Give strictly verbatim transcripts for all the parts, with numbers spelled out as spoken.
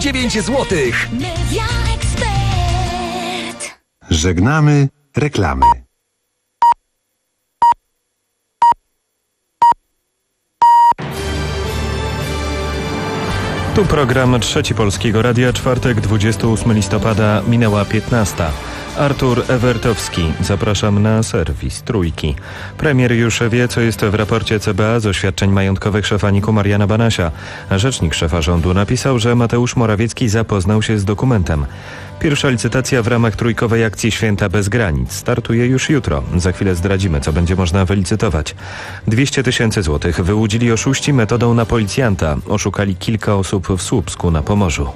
dziewięć złotych. Media Expert. Żegnamy reklamy. Tu program Trzeci Polskiego Radia, czwartek, dwudziestego ósmego listopada, minęła piętnasta. Artur Ewertowski, zapraszam na serwis Trójki. Premier już wie, co jest w raporcie C B A z oświadczeń majątkowych szefa NIK-u Mariana Banasia. Rzecznik szefa rządu napisał, że Mateusz Morawiecki zapoznał się z dokumentem. Pierwsza licytacja w ramach trójkowej akcji Święta bez granic startuje już jutro. Za chwilę zdradzimy, co będzie można wylicytować. dwieście tysięcy złotych wyłudzili oszuści metodą na policjanta. Oszukali kilka osób w Słupsku na Pomorzu.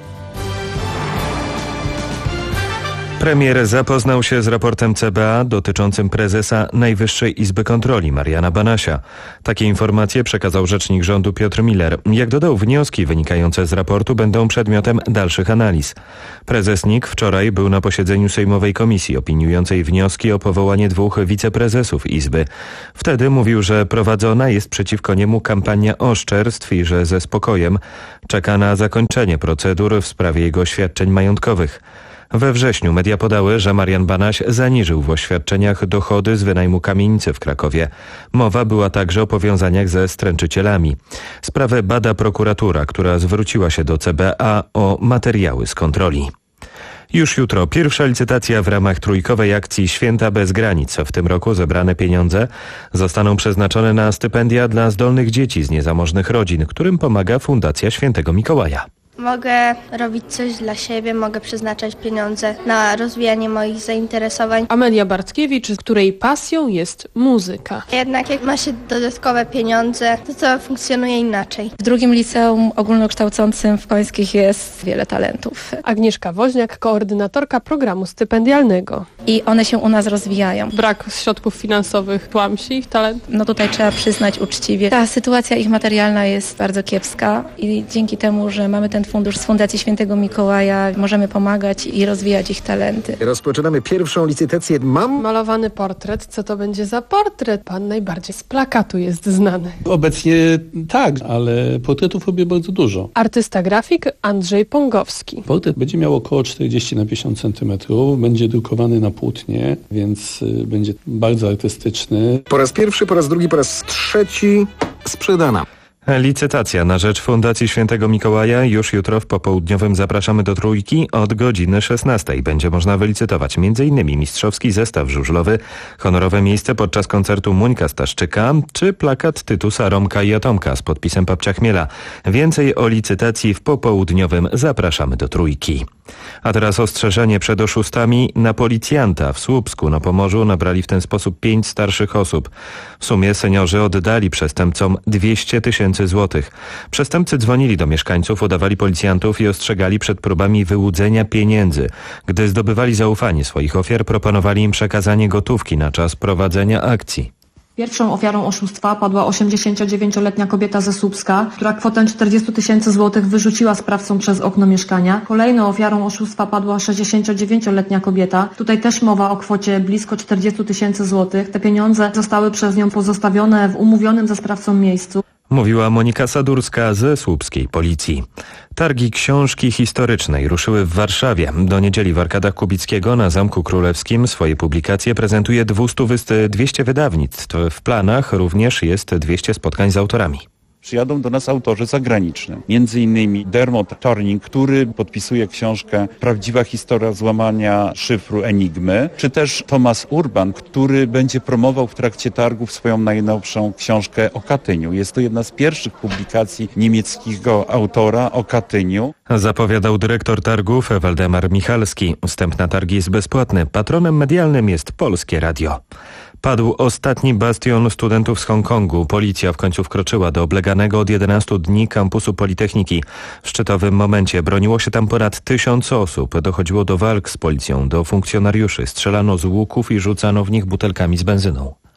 Premier zapoznał się z raportem C B A dotyczącym prezesa Najwyższej Izby Kontroli Mariana Banasia. Takie informacje przekazał rzecznik rządu Piotr Miller. Jak dodał, wnioski wynikające z raportu będą przedmiotem dalszych analiz. Prezes NIK wczoraj był na posiedzeniu Sejmowej Komisji opiniującej wnioski o powołanie dwóch wiceprezesów Izby. Wtedy mówił, że prowadzona jest przeciwko niemu kampania oszczerstw i że ze spokojem czeka na zakończenie procedur w sprawie jego oświadczeń majątkowych. We wrześniu media podały, że Marian Banaś zaniżył w oświadczeniach dochody z wynajmu kamienicy w Krakowie. Mowa była także o powiązaniach ze stręczycielami. Sprawę bada prokuratura, która zwróciła się do C B A o materiały z kontroli. Już jutro pierwsza licytacja w ramach trójkowej akcji Święta bez granic. W tym roku zebrane pieniądze zostaną przeznaczone na stypendia dla zdolnych dzieci z niezamożnych rodzin, którym pomaga Fundacja Świętego Mikołaja. Mogę robić coś dla siebie, mogę przeznaczać pieniądze na rozwijanie moich zainteresowań. Amelia Bartkiewicz, której pasją jest muzyka. Jednak jak ma się dodatkowe pieniądze, to to funkcjonuje inaczej. W drugim liceum ogólnokształcącym w Końskich jest wiele talentów. Agnieszka Woźniak, koordynatorka programu stypendialnego. I one się u nas rozwijają. Brak środków finansowych tłamsi ich talent? No tutaj trzeba przyznać uczciwie. Ta sytuacja ich materialna jest bardzo kiepska i dzięki temu, że mamy ten fundusz z Fundacji Świętego Mikołaja, możemy pomagać i rozwijać ich talenty. Rozpoczynamy pierwszą licytację. Mam malowany portret. Co to będzie za portret? Pan najbardziej z plakatu jest znany. Obecnie tak, ale portretów robię bardzo dużo. Artysta grafik Andrzej Pongowski. Portret będzie miał około czterdzieści na pięćdziesiąt centymetrów. Będzie drukowany na płótnie, więc będzie bardzo artystyczny. Po raz pierwszy, po raz drugi, po raz trzeci sprzedana. Licytacja na rzecz Fundacji Świętego Mikołaja już jutro w popołudniowym zapraszamy do Trójki od godziny szesnastej. Będzie można wylicytować m.in. mistrzowski zestaw żużlowy, honorowe miejsce podczas koncertu Muńka Staszczyka czy plakat Tytusa, Romka i Atomka z podpisem Papcia Chmiela. Więcej o licytacji w popołudniowym zapraszamy do Trójki. A teraz ostrzeżenie przed oszustami. Na policjanta w Słupsku na Pomorzu nabrali w ten sposób pięć starszych osób. W sumie seniorzy oddali przestępcom dwieście tysięcy złotych. Przestępcy dzwonili do mieszkańców, udawali policjantów i ostrzegali przed próbami wyłudzenia pieniędzy. Gdy zdobywali zaufanie swoich ofiar, proponowali im przekazanie gotówki na czas prowadzenia akcji. Pierwszą ofiarą oszustwa padła osiemdziesięciodziewięcioletnia kobieta ze Słupska, która kwotę czterdzieści tysięcy złotych wyrzuciła sprawcom przez okno mieszkania. Kolejną ofiarą oszustwa padła sześćdziesięciodziewięcioletnia kobieta. Tutaj też mowa o kwocie blisko czterdzieści tysięcy złotych. Te pieniądze zostały przez nią pozostawione w umówionym ze sprawcą miejscu. Mówiła Monika Sadurska ze słupskiej policji. Targi książki historycznej ruszyły w Warszawie. Do niedzieli w arkadach Kubickiego na Zamku Królewskim swoje publikacje prezentuje dwieście wydawnictw. W planach również jest dwieście spotkań z autorami. Przyjadą do nas autorzy zagraniczni, między innymi Dermot Turning, który podpisuje książkę Prawdziwa historia złamania szyfru Enigmy, czy też Thomas Urban, który będzie promował w trakcie targów swoją najnowszą książkę o Katyniu. Jest to jedna z pierwszych publikacji niemieckiego autora o Katyniu. Zapowiadał dyrektor targów Waldemar Michalski. Wstęp na targi jest bezpłatny. Patronem medialnym jest Polskie Radio. Padł ostatni bastion studentów z Hongkongu. Policja w końcu wkroczyła do obleganego od jedenastu dni kampusu Politechniki. W szczytowym momencie broniło się tam ponad tysiąc osób. Dochodziło do walk z policją, do funkcjonariuszy. Strzelano z łuków i rzucano w nich butelkami z benzyną.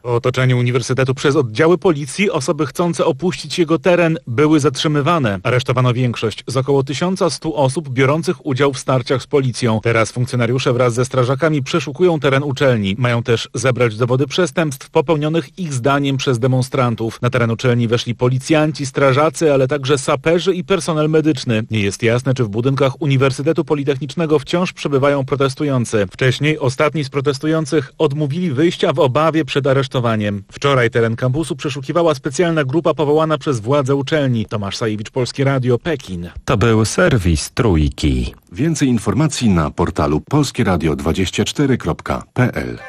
Po otoczeniu uniwersytetu przez oddziały policji osoby chcące opuścić jego teren były zatrzymywane. Aresztowano większość z około tysiąc stu osób biorących udział w starciach z policją. Teraz funkcjonariusze wraz ze strażakami przeszukują teren uczelni. Mają też zebrać dowody przestępstw popełnionych ich zdaniem przez demonstrantów. Na teren uczelni weszli policjanci, strażacy, ale także saperzy i personel medyczny. Nie jest jasne, czy w budynkach Uniwersytetu Politechnicznego wciąż przebywają protestujący. Wcześniej ostatni z protestujących odmówili wyjścia w obawie przed aresztowaniem. Wczoraj teren kampusu przeszukiwała specjalna grupa powołana przez władze uczelni. Tomasz Sajewicz, Polskie Radio, Pekin. To był serwis Trójki. Więcej informacji na portalu polskie radio dwadzieścia cztery kropka p l.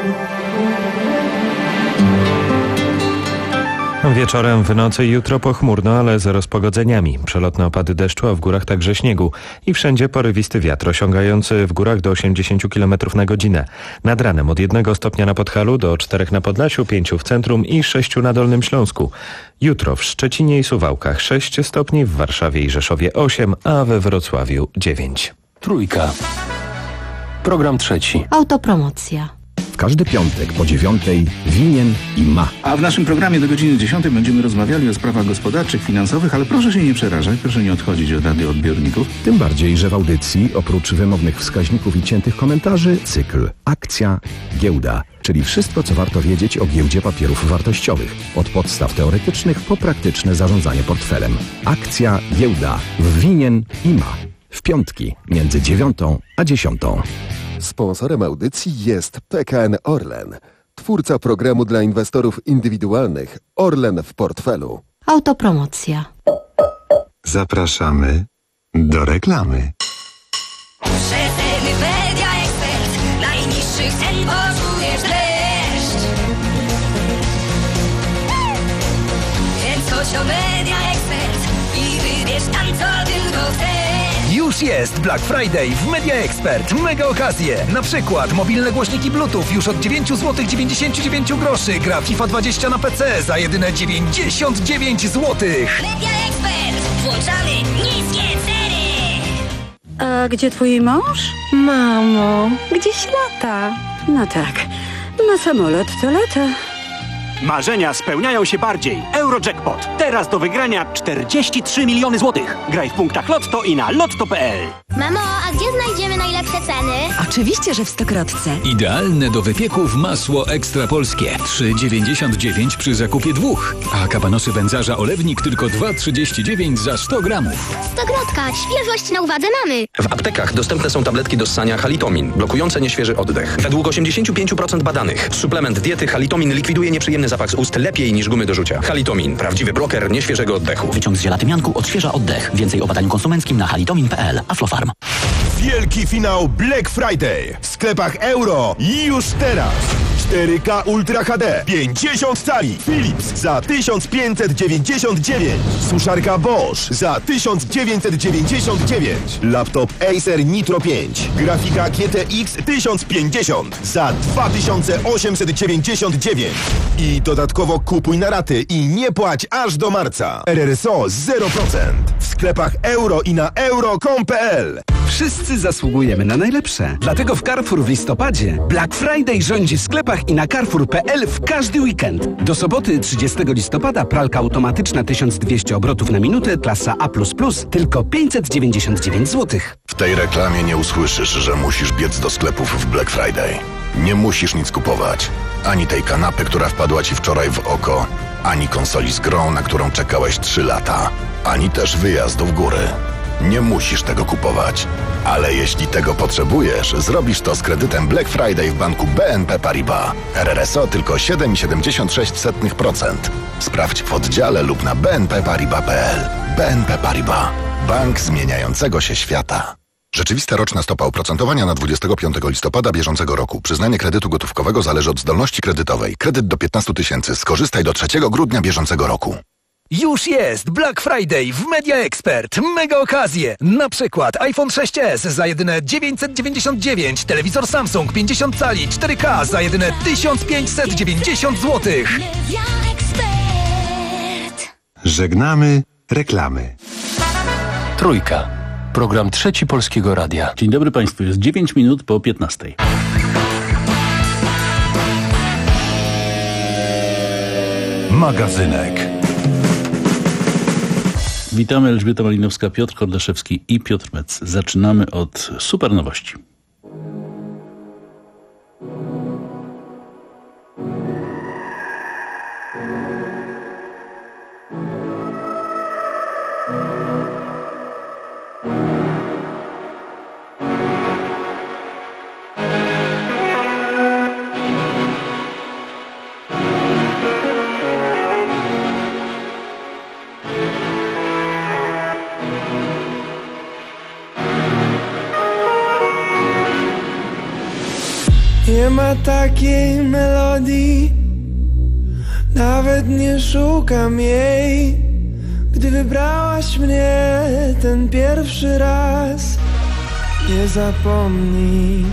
Wieczorem, w nocy i jutro pochmurno, ale z rozpogodzeniami. Przelotne opady deszczu, a w górach także śniegu. I wszędzie porywisty wiatr osiągający w górach do osiemdziesiąt kilometrów na godzinę. Nad ranem od jednego stopnia na Podhalu do czterech na Podlasiu, pięciu w centrum i sześciu na Dolnym Śląsku. Jutro w Szczecinie i Suwałkach sześć stopni, w Warszawie i Rzeszowie osiem, a we Wrocławiu dziewięć. Trójka. Program trzeci. Autopromocja. W każdy piątek po dziewiątej winien i ma. A w naszym programie do godziny dziesiątej będziemy rozmawiali o sprawach gospodarczych, finansowych, ale proszę się nie przerażać, proszę nie odchodzić od radioodbiorników. Tym bardziej, że w audycji oprócz wymownych wskaźników i ciętych komentarzy cykl Akcja, Giełda, czyli wszystko, co warto wiedzieć o giełdzie papierów wartościowych. Od podstaw teoretycznych po praktyczne zarządzanie portfelem. Akcja, Giełda w winien i ma. W piątki między dziewiątą a dziesiątą. Sponsorem audycji jest P K N Orlen, twórca programu dla inwestorów indywidualnych Orlen w portfelu. Autopromocja. Zapraszamy do reklamy. Rzetelny Media Expert. Najniższych cen poczujesz dreszcz. Więc chodź do Media Expert i wybierz tam, co tylko chcesz. Już jest Black Friday w Media Expert. Mega okazje. Na przykład mobilne głośniki Bluetooth już od dziewięć złotych dziewięćdziesiąt dziewięć groszy. Gra FIFA dwadzieścia na P C za jedyne dziewięćdziesiąt dziewięć złotych. Media Expert. Włączamy niskie ceny. A gdzie twój mąż? Mamo, gdzieś lata. No tak, na samolot to lata. Marzenia spełniają się bardziej. Eurojackpot. Teraz do wygrania czterdzieści trzy miliony złotych. Graj w punktach Lotto i na lotto kropka p l. Mamo, a gdzie znajdziemy najlepsze ceny? Oczywiście, że w Stokrotce. Idealne do wypieków masło ekstra polskie. trzy dziewięćdziesiąt dziewięć przy zakupie dwóch. A kabanosy wędzarza olewnik tylko dwa trzydzieści dziewięć za sto gramów. Stokrotka. Świeżość na uwadze mamy. W aptekach dostępne są tabletki do ssania Halitomin, blokujące nieświeży oddech. Według osiemdziesiąt pięć procent badanych suplement diety Halitomin likwiduje nieprzyjemny zapach z ust lepiej niż gumy do rzucia. Halitomin. Prawdziwy broker nieświeżego oddechu. Wyciąg z ziela tymianku odświeża oddech. Więcej o badaniu konsumenckim na halitomin kropka p l. Aflofarm. Wielki finał Black Friday w sklepach Euro już teraz. cztery K Ultra H D pięćdziesiąt cali Philips za tysiąc pięćset dziewięćdziesiąt dziewięć. Suszarka Bosch za tysiąc dziewięćset dziewięćdziesiąt dziewięć. Laptop Acer Nitro pięć. Grafika G T X tysiąc pięćdziesiąt za dwa tysiące osiemset dziewięćdziesiąt dziewięć. I dodatkowo kupuj na raty i nie płać aż do marca. R R S O zero procent. W sklepach Euro i na euro kropka com kropka p l. Wszyscy zasługujemy na najlepsze. Dlatego w Carrefour w listopadzie Black Friday rządzi w sklepach i na carrefour kropka p l w każdy weekend. Do soboty trzydziestego listopada pralka automatyczna tysiąc dwieście obrotów na minutę, klasa A plus plus, tylko pięćset dziewięćdziesiąt dziewięć złotych. W tej reklamie nie usłyszysz, że musisz biec do sklepów w Black Friday. Nie musisz nic kupować. Ani tej kanapy, która wpadła ci wczoraj w oko, ani konsoli z grą, na którą czekałeś trzy lata, ani też wyjazdu w góry. Nie musisz tego kupować. Ale jeśli tego potrzebujesz, zrobisz to z kredytem Black Friday w banku B N P Paribas. R R S O tylko siedem przecinek siedemdziesiąt sześć procent. Sprawdź w oddziale lub na b n p paribas kropka p l. B N P Paribas. Bank zmieniającego się świata. Rzeczywista roczna stopa oprocentowania na dwudziestego piątego listopada bieżącego roku. Przyznanie kredytu gotówkowego zależy od zdolności kredytowej. Kredyt do piętnastu tysięcy. Skorzystaj do trzeciego grudnia bieżącego roku. Już jest Black Friday w Media Expert. Mega okazje. Na przykład iPhone sześć S za jedyne dziewięćset dziewięćdziesiąt dziewięć, telewizor Samsung pięćdziesiąt cali cztery K za jedyne tysiąc pięćset dziewięćdziesiąt złotych. Żegnamy reklamy. Trójka. Program Trzeci Polskiego Radia. Dzień dobry Państwu, jest dziewięć minut po piętnastej. Magazynek. Witamy, Elżbieta Malinowska, Piotr Kordaszewski i Piotr Mec. Zaczynamy od super nowości. Nie ma takiej melodii, nawet nie szukam jej. Gdy wybrałaś mnie ten pierwszy raz, nie zapomnij.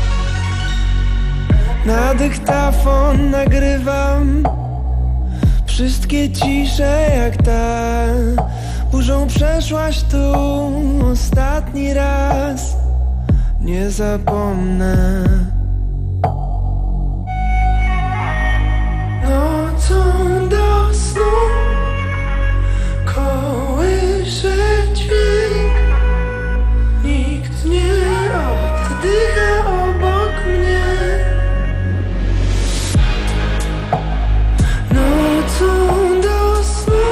Na dyktafon nagrywam wszystkie cisze jak ta. Burzą przeszłaś tu ostatni raz, nie zapomnę. Nocą do snu kołysze dźwięk, nikt nie oddycha obok mnie. Nocą do snu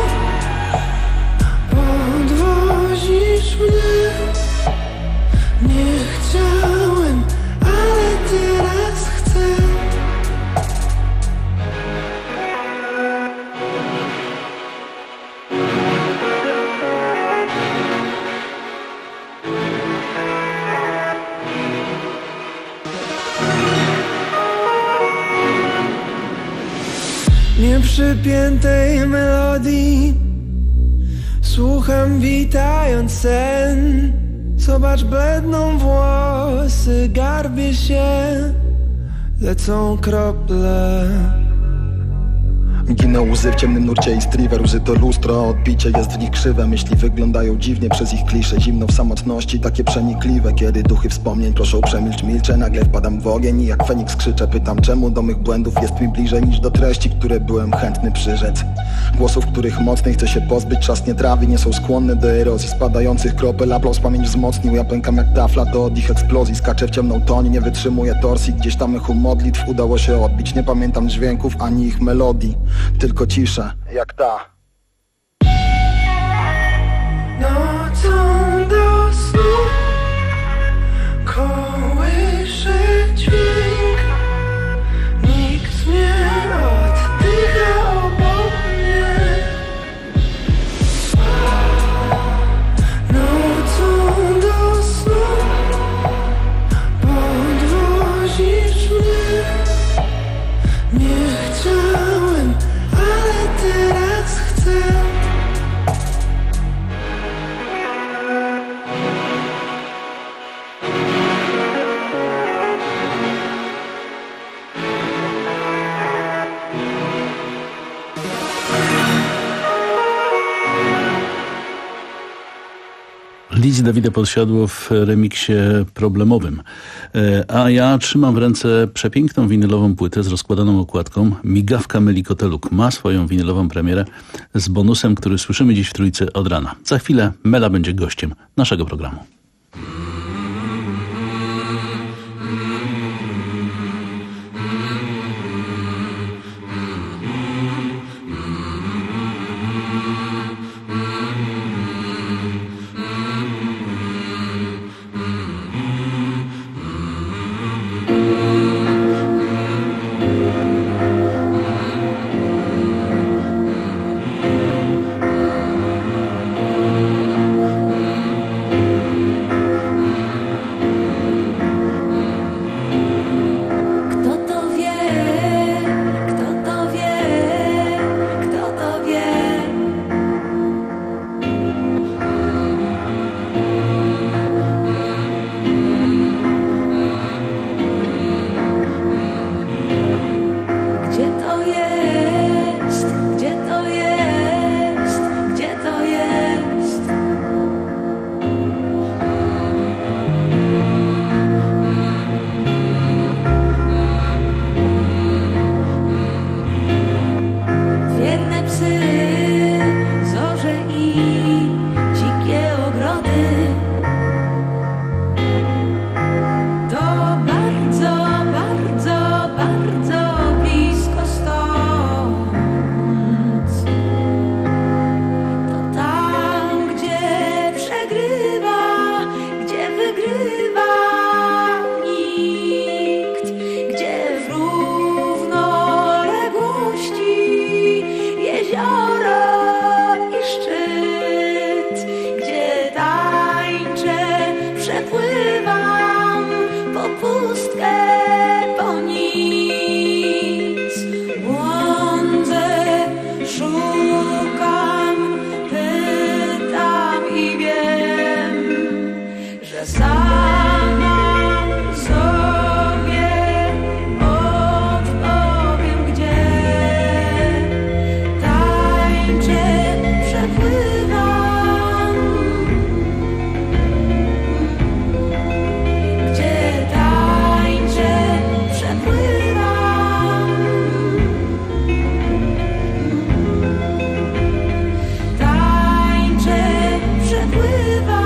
podwozisz mnie. Nie chciałem, ale teraz chcę. Nieprzypiętej melodii słucham, witając sen. Zobacz, bledną włosy, garbię się, lecą krople. Ginę łzy w ciemnym nurcie i striver, łzy to lustro, odbicie jest w nich krzywe. Myśli wyglądają dziwnie przez ich klisze. Zimno w samotności, takie przenikliwe. Kiedy duchy wspomnień proszą przemilcz, milczę. Nagle wpadam w ogień i jak Feniks krzyczę. Pytam, czemu do mych błędów jest mi bliżej niż do treści, które byłem chętny przyrzec. Głosów, których mocniej chcę się pozbyć. Czas nie trawi, nie są skłonne do erozji spadających kropel. Aplauz pamięć wzmocnił, ja pękam jak tafla. To od ich eksplozji, skaczę w ciemną toń, nie wytrzymuję torsji. Gdzieś tam echo modlitw udało się odbić. Nie pamiętam dźwięków ani ich melodii, tylko cisza, jak ta. Nocą do snu kołysze dźwięk, nikt nie oddycha obok mnie. Nocą do snu podwozisz mnie. Nie chciałem, ale teraz chcę. Lidzi Dawida Podsiadło w remiksie problemowym. A ja trzymam w ręce przepiękną winylową płytę z rozkładaną okładką. Migawka Melikoteluk ma swoją winylową premierę z bonusem, który słyszymy dziś w Trójce od rana. Za chwilę Mela będzie gościem naszego programu. że sama sobie odpowiem, gdzie tańczę, przepływam, gdzie tańczę, przepływam, tańczę, przepływam.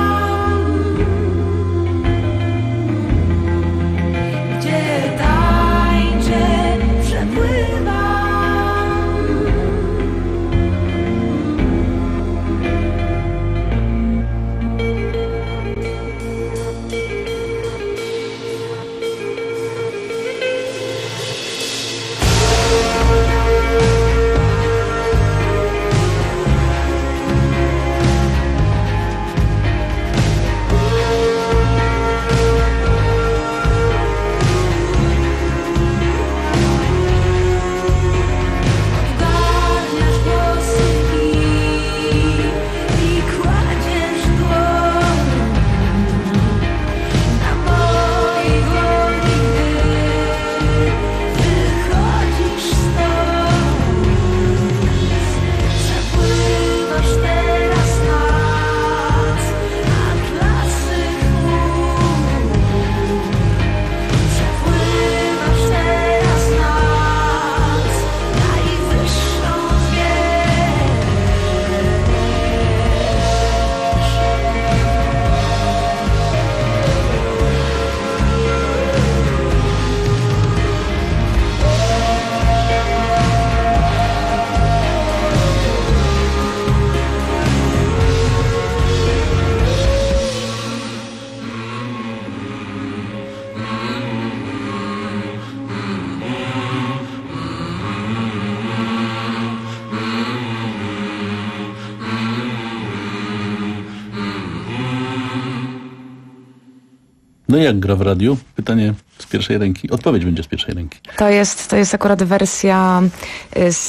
No jak gra w radiu? Pytanie z pierwszej ręki. Odpowiedź będzie z pierwszej ręki. To jest, to jest akurat wersja z,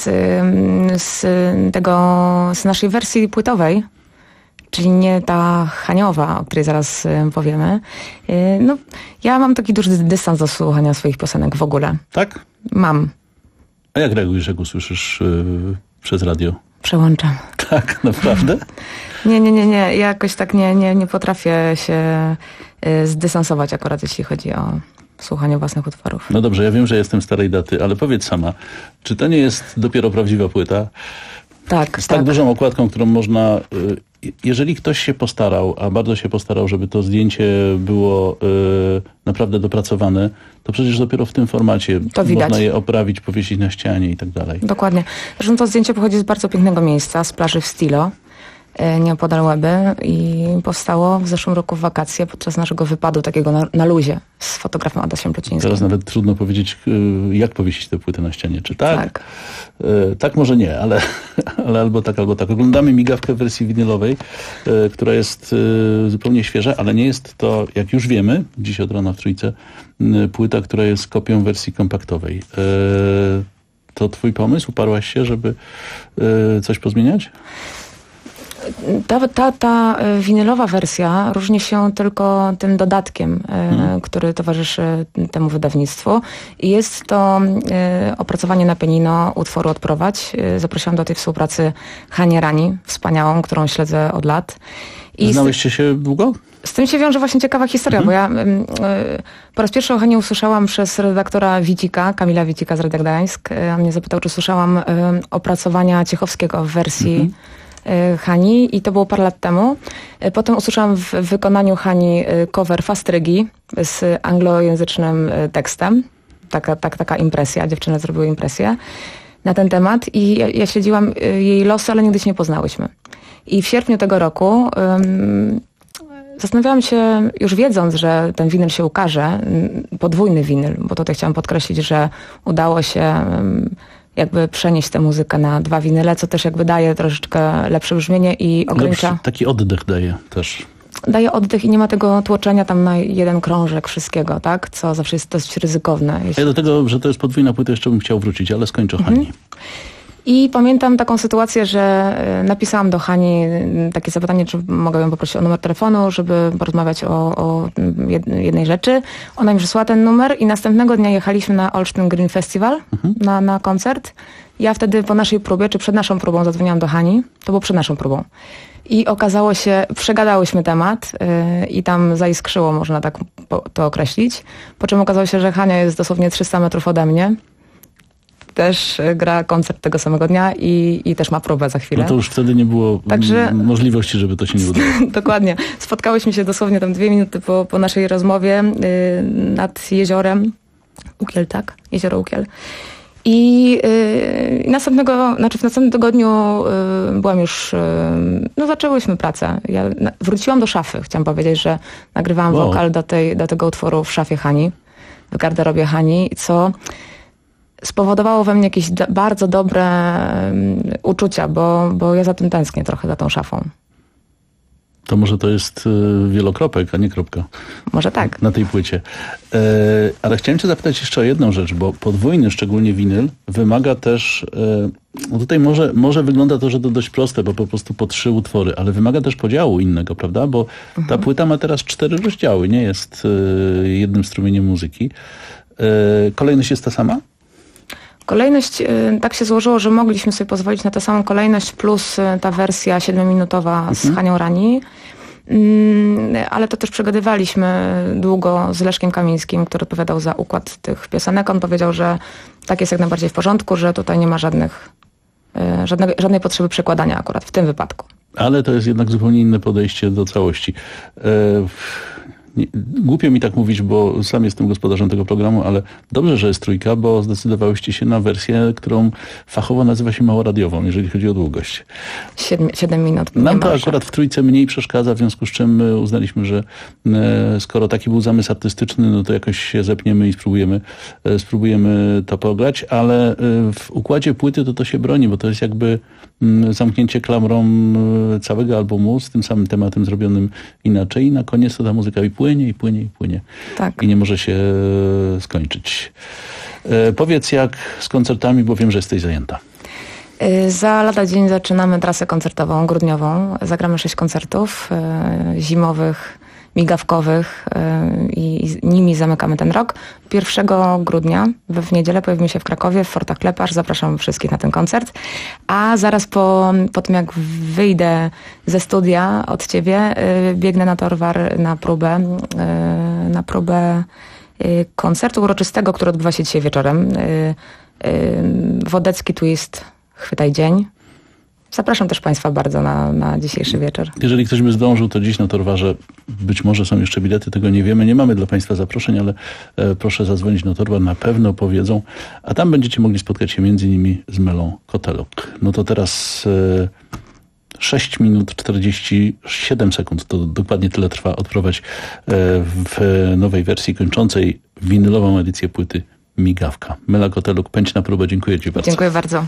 z tego, z naszej wersji płytowej, czyli nie ta Haniowa, o której zaraz powiemy. No, ja mam taki duży dystans do słuchania swoich piosenek w ogóle. Tak? Mam. A jak reagujesz, jak usłyszysz yy, przez radio? Przełączam. Tak, naprawdę? Nie, nie, nie, nie. Ja jakoś tak nie, nie, nie potrafię się y, zdystansować akurat, jeśli chodzi o słuchanie własnych utworów. No dobrze, ja wiem, że jestem starej daty, ale powiedz sama, czy to nie jest dopiero prawdziwa płyta? Tak, Z tak, tak dużą okładką, którą można... Y, jeżeli ktoś się postarał, a bardzo się postarał, żeby to zdjęcie było y, naprawdę dopracowane, to przecież dopiero w tym formacie to widać. Można je oprawić, powiesić na ścianie i tak dalej. Dokładnie. Zresztą to zdjęcie pochodzi z bardzo pięknego miejsca, z plaży w Stilo, nieopodal Łeby, i powstało w zeszłym roku w wakacje podczas naszego wypadu takiego na, na luzie z fotografem Adasiem Plocińskim. Teraz nawet trudno powiedzieć, jak powiesić tę płytę na ścianie. Czy tak? Tak, e, tak może nie, ale, ale albo tak, albo tak. Oglądamy migawkę w wersji winylowej, e, która jest e, zupełnie świeża, ale nie jest to, jak już wiemy, dziś od rana w Trójce, e, płyta, która jest kopią wersji kompaktowej. E, to twój pomysł? Uparłaś się, żeby e, coś pozmieniać? Ta, ta, ta winylowa wersja różni się tylko tym dodatkiem, hmm. który towarzyszy temu wydawnictwu. I jest to opracowanie na pianino utworu Odprowadź. Zaprosiłam do tej współpracy Hanię Rani, wspaniałą, którą śledzę od lat. I Znałyście się długo? Z tym się wiąże właśnie ciekawa historia, mhm. bo ja y, po raz pierwszy o Hanie usłyszałam przez redaktora Wicika, Kamila Wicika z Radia Gdańsk. On mnie zapytał, czy słyszałam y, opracowania Ciechowskiego w wersji mhm. Hani, i to było parę lat temu. Potem usłyszałam w wykonaniu Hani cover Fastrygi z anglojęzycznym tekstem. Taka, tak, taka impresja, dziewczyny zrobiły impresję na ten temat i ja, ja śledziłam jej losy, ale nigdy się nie poznałyśmy. I w sierpniu tego roku um, zastanawiałam się, już wiedząc, że ten winyl się ukaże, podwójny winyl, bo tutaj chciałam podkreślić, że udało się um, jakby przenieść tę muzykę na dwa winyle, co też jakby daje troszeczkę lepsze brzmienie i ogranicza... Lepszy, taki oddech daje też. Daje oddech i nie ma tego tłoczenia tam na jeden krążek wszystkiego, tak? Co zawsze jest dość ryzykowne. Ja do tego, że to jest podwójna płyta, jeszcze bym chciał wrócić, ale skończę mhm. Hani. I pamiętam taką sytuację, że napisałam do Hani takie zapytanie, czy mogę ją poprosić o numer telefonu, żeby porozmawiać o, o jednej rzeczy. Ona mi przysłała ten numer i następnego dnia jechaliśmy na Olsztyn Green Festival mhm. na, na koncert. Ja wtedy po naszej próbie, czy przed naszą próbą zadzwoniłam do Hani. To było przed naszą próbą. I okazało się, przegadałyśmy temat yy, i tam zaiskrzyło, można tak po, to określić. Po czym okazało się, że Hania jest dosłownie trzysta metrów ode mnie. Też gra koncert tego samego dnia i, i też ma próbę za chwilę. No to już wtedy nie było Także, możliwości, żeby to się nie udało. Dokładnie. Spotkałyśmy się dosłownie tam dwie minuty po, po naszej rozmowie yy, nad jeziorem Ukiel, tak? Jezioro Ukiel. I yy, następnego, znaczy w następnym tygodniu yy, byłam już, yy, no zaczęłyśmy pracę. Ja na, wróciłam do szafy. Chciałam powiedzieć, że nagrywałam wow. wokal do, tej, do tego utworu w szafie Hani, w garderobie Hani, co spowodowało we mnie jakieś do, bardzo dobre yy, uczucia, bo, bo ja za tym tęsknię trochę, za tą szafą. To może to jest y, wielokropek, a nie kropka. Może tak. Na tej płycie. E, ale chciałem cię zapytać jeszcze o jedną rzecz, bo podwójny, szczególnie winyl, wymaga też, e, no tutaj może, może wygląda to, że to dość proste, bo po prostu po trzy utwory, ale wymaga też podziału innego, prawda? Bo mhm. ta płyta ma teraz cztery rozdziały, nie jest e, jednym strumieniem muzyki. E, kolejność jest ta sama? Kolejność, tak się złożyło, że mogliśmy sobie pozwolić na tę samą kolejność plus ta wersja siedmiominutowa mhm. z Hanią Rani. Ale to też przegadywaliśmy długo z Leszkiem Kamińskim, który odpowiadał za układ tych piosenek. On powiedział, że tak jest jak najbardziej w porządku, że tutaj nie ma żadnych, żadnej, żadnej potrzeby przekładania akurat w tym wypadku. Ale to jest jednak zupełnie inne podejście do całości. Nie, głupio mi tak mówić, bo sam jestem gospodarzem tego programu, ale dobrze, że jest trójka, bo zdecydowałyście się na wersję, którą fachowo nazywa się małoradiową, jeżeli chodzi o długość. Siedem, siedem minut. Nam to akurat w trójce mniej przeszkadza, w związku z czym uznaliśmy, że e, skoro taki był zamysł artystyczny, no to jakoś się zepniemy i spróbujemy, e, spróbujemy to pograć, ale e, w układzie płyty to to się broni, bo to jest jakby m, zamknięcie klamrą e, całego albumu z tym samym tematem zrobionym inaczej i na koniec to ta muzyka i płynie, i płynie, i płynie. Tak. I nie może się skończyć. E, powiedz jak z koncertami, bo wiem, że jesteś zajęta. Za lada dzień zaczynamy trasę koncertową, grudniową. Zagramy sześć koncertów e, zimowych, migawkowych e, i nimi zamykamy ten rok. pierwszego grudnia w niedzielę pojawimy się w Krakowie, w Fortach Kleparz. Zapraszam wszystkich na ten koncert. A zaraz po, po tym, jak wyjdę ze studia od ciebie, e, biegnę na Torwar na próbę, e, na próbę e, koncertu uroczystego, który odbywa się dzisiaj wieczorem. E, e, Wodecki Twist, Chwytaj dzień. Zapraszam też Państwa bardzo na, na dzisiejszy wieczór. Jeżeli ktoś by zdążył, to dziś na Torwarze być może są jeszcze bilety, tego nie wiemy. Nie mamy dla Państwa zaproszeń, ale e, proszę zadzwonić na Torwar, na pewno powiedzą. A tam będziecie mogli spotkać się między innymi z Melą Koteluk. No to teraz e, sześć minut czterdzieści siedem sekund. To dokładnie tyle trwa odprowadź e, w nowej wersji kończącej winylową edycję płyty Migawka. Mela Koteluk, pędź na próbę. Dziękuję Ci bardzo. Dziękuję bardzo.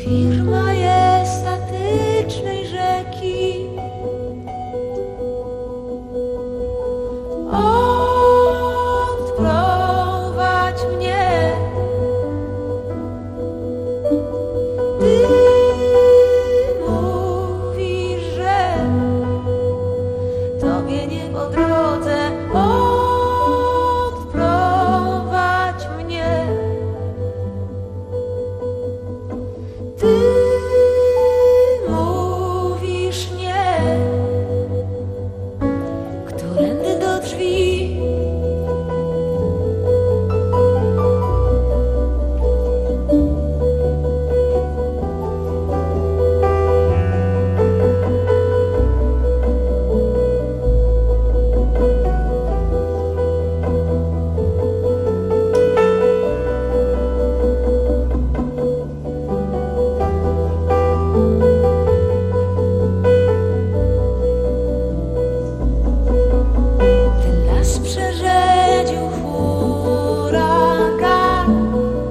Firma jest statycznej rzeki. Odprowadź mnie. Ty mówisz, że tobie nie po drodze. Odprowadź mnie. Ty mówisz nie. Którędy do drzwi? Ten las przerzedził huragan.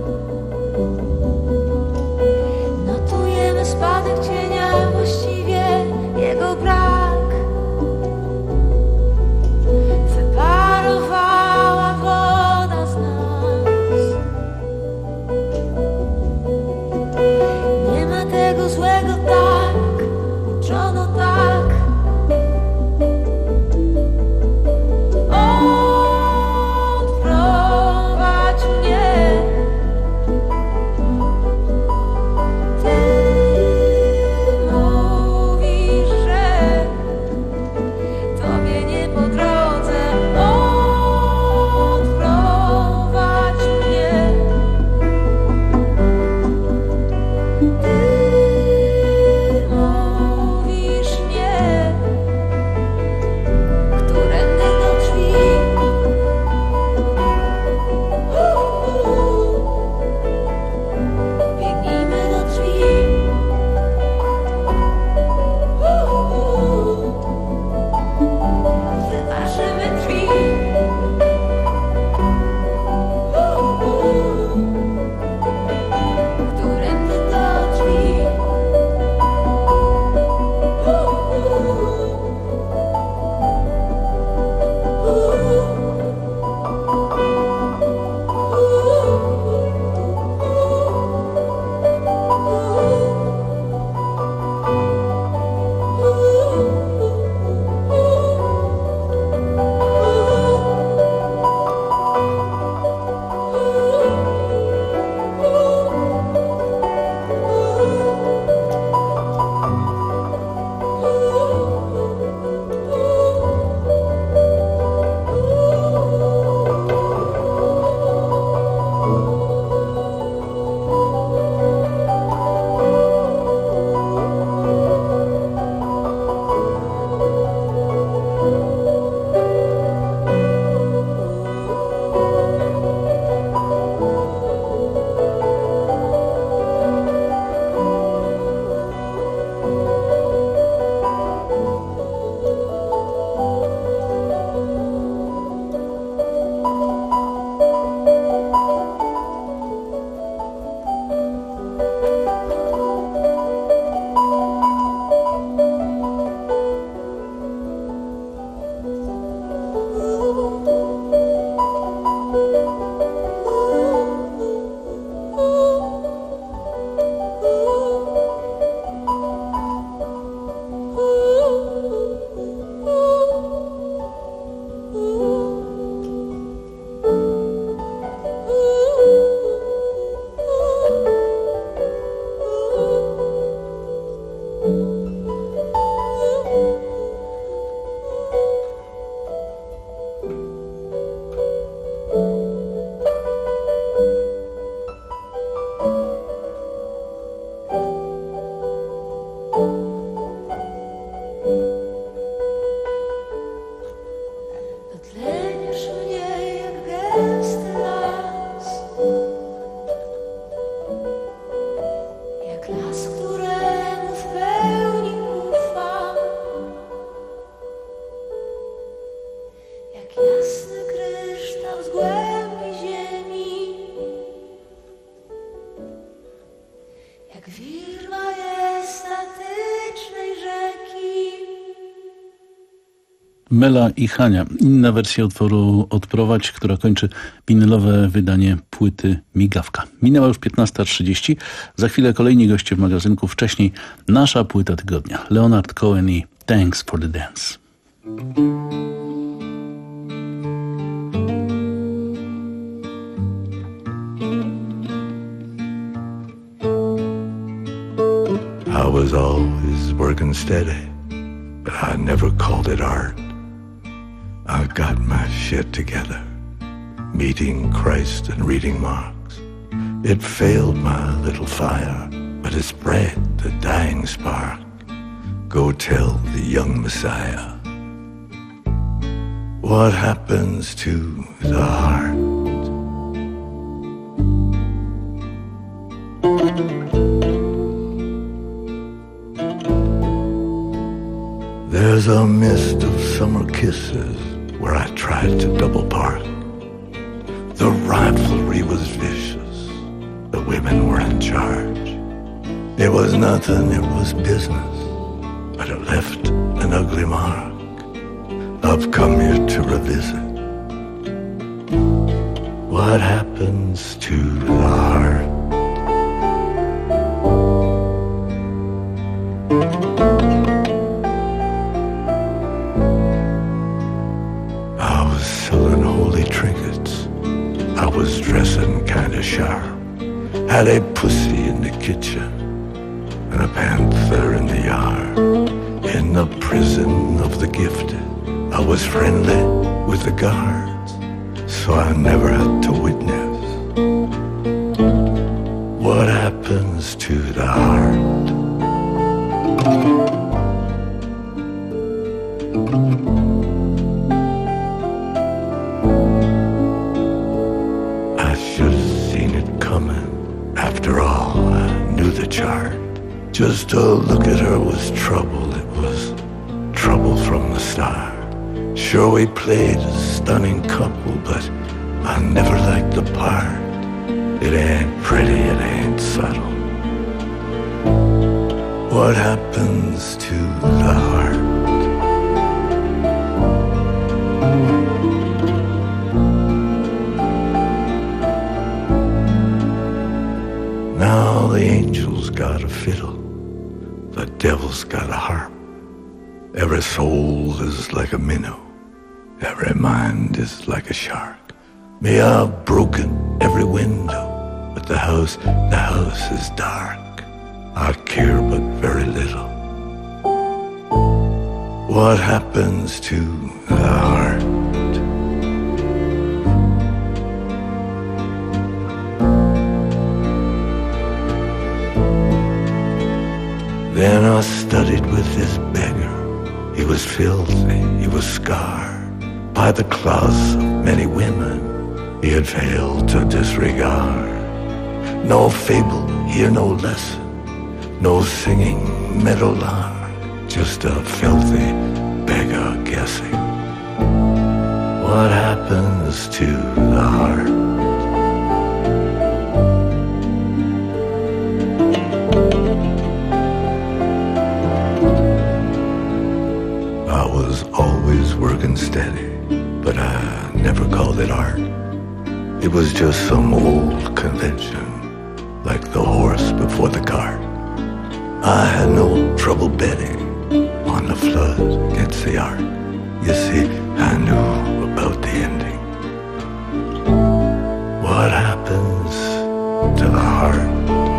Notujemy spadek cienia, właściwie jego brak. Wyparowała woda z nas. Nie ma tego złego, tak uczono, tak. Odprowadź mnie. Ty mówisz, że tobie nie po drodze. Odprowadź mnie. Ty mówisz nie. Którędy do drzwi? Biegnijmy do drzwi. Wyważymy drzwi. Którędy do drzwi? Dotleniesz mnie jak gęsty las. Jak las, któremu w pełni ufam. Jak jasny kryształ z głębi ziemi. Jak wir Mela i Hania. Inna wersja utworu Odprowadź, która kończy winylowe wydanie płyty Migawka. Minęła już piętnasta trzydzieści. Za chwilę kolejni goście w magazynku. Wcześniej nasza płyta tygodnia. Leonard Cohen i Thanks for the Dance. I was always working steady, but I never called it art. I got my shit together, meeting Christ and reading Marx. It failed my little fire, but it spread the dying spark. Go tell the young Messiah what happens to the heart. There's a mist of summer kisses where I tried to double park. The rivalry was vicious, the women were in charge. It was nothing, it was business, but it left an ugly mark. I've come here to revisit what happens to the heart. Trinkets. I was dressing kinda sharp. Had a pussy in the kitchen and a panther in the yard. In the prison of the gifted, I was friendly with the guards, so I never had to witness what happens to the heart. Just to look at her was trouble, it was trouble from the start. Sure, we played a stunning couple, but I never liked the part. It ain't pretty, it ain't subtle. What happens to the heart? Now the angel's got a fiddle, the devil's got a harp. Every soul is like a minnow, every mind is like a shark. Me, I've broken every window, but the house, the house is dark. I care but very little. What happens to the heart? Then I studied with this beggar. He was filthy, he was scarred by the claws of many women he had failed to disregard. No fable, here no lesson, no singing meadowlark, just a filthy beggar guessing. What happens to the heart? Always working steady, but I never called it art. It was just some old convention, like the horse before the cart. I had no trouble betting on the flood against the ark. You see, I knew about the ending. What happens to the heart?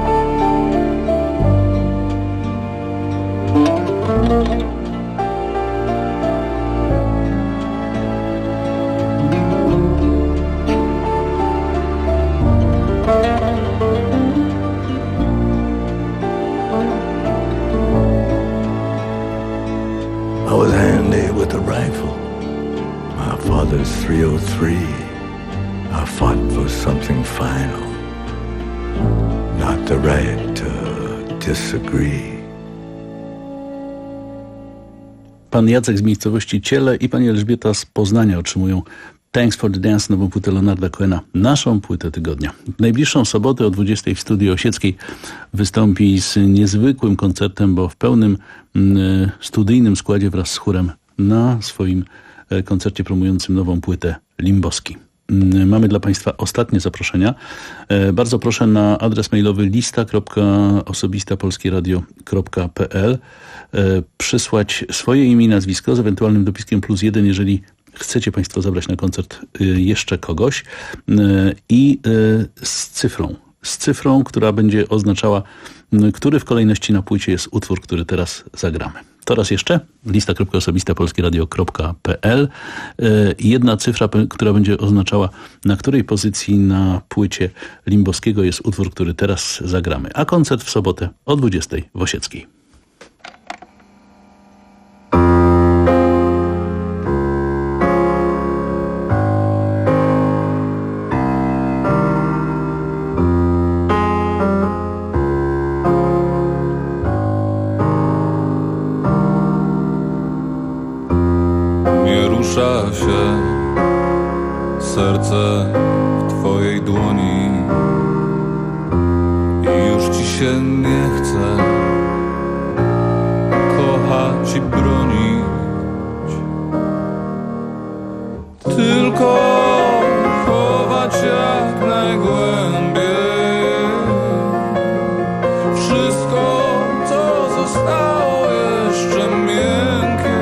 I was handy with a rifle, my father's three oh three. I fought for something final, not the right to disagree. Pan Jacek z miejscowości Ciele i pani Elżbieta z Poznania otrzymują Thanks for the Dance, nową płytę Leonarda Cohena, naszą płytę tygodnia. W najbliższą sobotę o dwudziestej w Studiu Osieckiej wystąpi z niezwykłym koncertem, bo w pełnym y, studyjnym składzie wraz z chórem na swoim koncercie promującym nową płytę Limboski. Mamy dla Państwa ostatnie zaproszenia. Bardzo proszę na adres mailowy lista kropka osobista polskie radio kropka p l przysłać swoje imię i nazwisko z ewentualnym dopiskiem plus jeden, jeżeli chcecie Państwo zabrać na koncert jeszcze kogoś, i z cyfrą. Z cyfrą, która będzie oznaczała, który w kolejności na płycie jest utwór, który teraz zagramy. To raz jeszcze, lista kropka osobista polskie radio kropka p l. Jedna cyfra, która będzie oznaczała, na której pozycji na płycie Limboskiego jest utwór, który teraz zagramy. A koncert w sobotę o dwudziestej w Osieckiej. Się serce w twojej dłoni i już ci się nie chce kochać i bronić, tylko chować jak najgłębiej wszystko, co zostało jeszcze miękkie.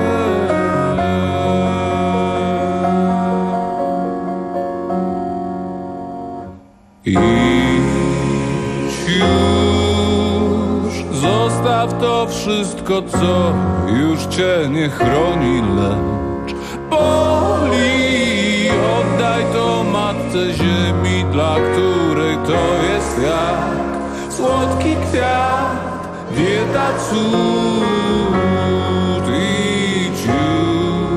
Idź już, zostaw to wszystko, co już cię nie chroni, lecz boli. Oddaj to matce ziemi, dla której to jest jak słodki kwiat, dieta, cud. Idź już.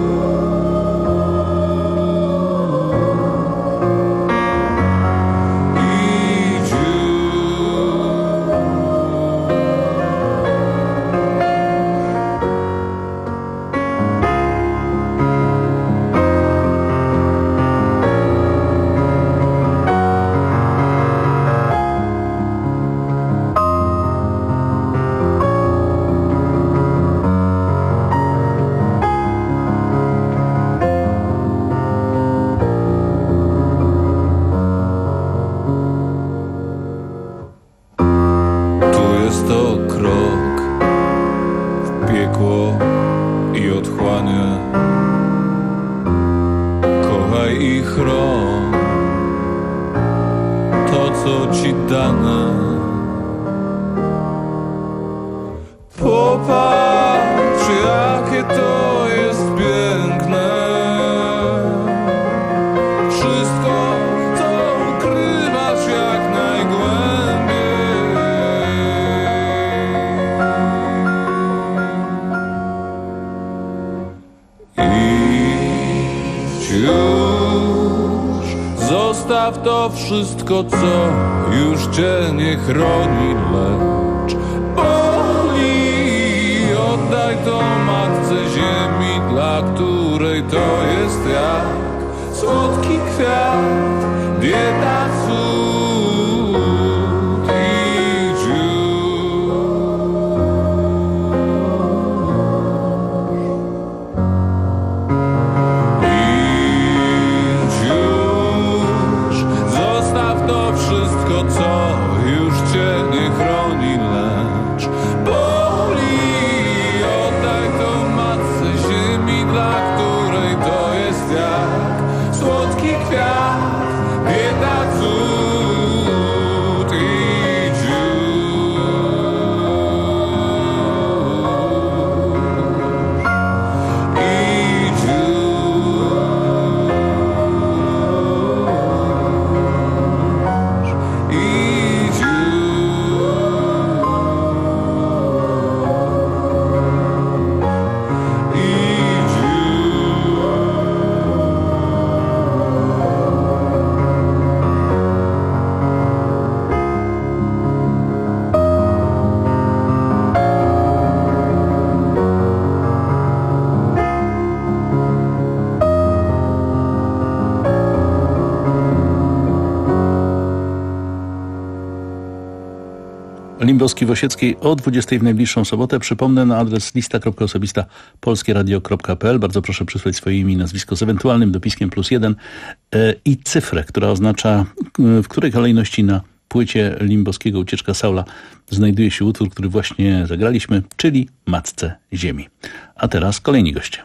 Popatrz, jakie to jest piękne. Wszystko to ukrywasz jak najgłębiej. Idź już, zostaw to wszystko, co już cię nie chroni, lecz boli. Oddaj to matce ziemi, dla której to jest jak słodki kwiat, dieta, cud. Idź już. Idź już, zostaw to wszystko, co już cię nie chroni, lecz boli. Oddaj to matce ziemi, dla której to jest jak słodki Limbowski w Osieckiej o dwudziestej w najbliższą sobotę. Przypomnę na adres lista kropka osobista polskieradio kropka p l. Bardzo proszę przysłać swoje imię i nazwisko z ewentualnym dopiskiem plus jeden e, i cyfrę, która oznacza w której kolejności na płycie Limbowskiego Ucieczka Saula znajduje się utwór, który właśnie zagraliśmy, czyli Matce Ziemi. A teraz kolejni goście.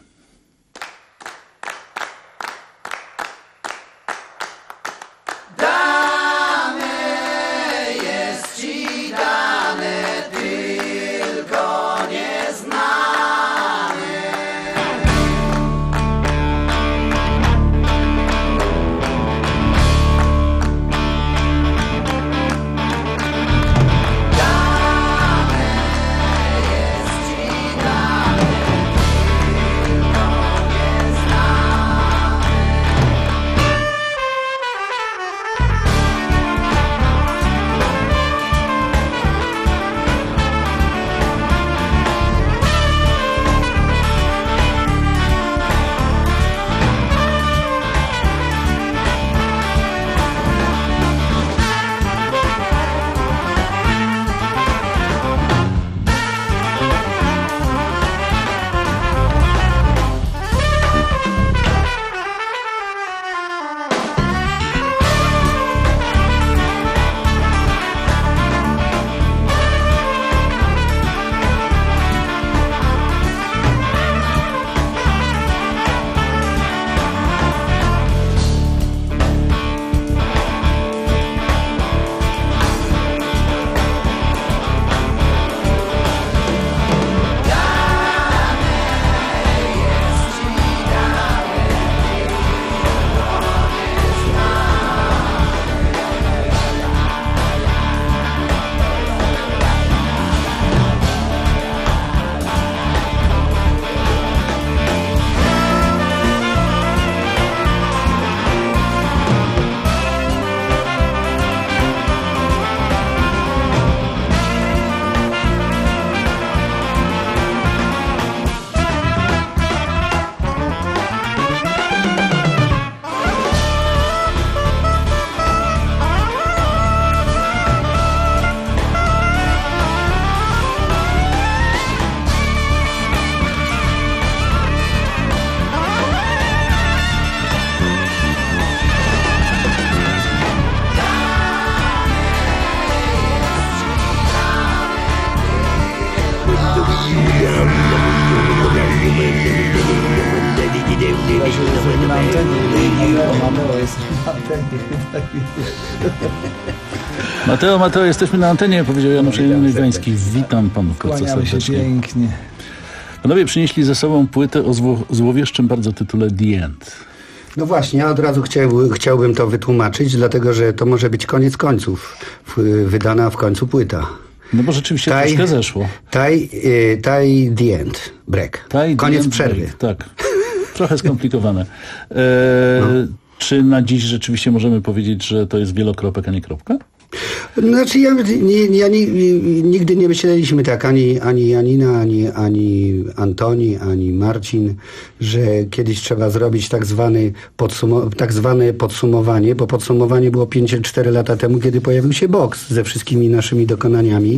Mateo, Mateo, jesteśmy na antenie, powiedział Janusz Jański. Witam panów bardzo serdecznie. Pięknie. Panowie przynieśli ze sobą płytę o zło, złowieszczym bardzo tytule The End. No właśnie, ja od razu chciał, chciałbym to wytłumaczyć, dlatego że to może być koniec końców, wydana w końcu płyta. No bo rzeczywiście taj, troszkę zeszło. Taj, taj The End, break. Taj, koniec end, przerwy. Break, tak, trochę skomplikowane. E, no. Czy na dziś rzeczywiście możemy powiedzieć, że to jest wielokropek, a nie kropka? Znaczy ja, nie, ja nie, nigdy nie myśleliśmy tak, ani, ani Janina, ani, ani Antoni, ani Marcin, że kiedyś trzeba zrobić tak, zwany podsumo- tak zwane podsumowanie, bo podsumowanie było pięć cztery lata temu, kiedy pojawił się boks ze wszystkimi naszymi dokonaniami,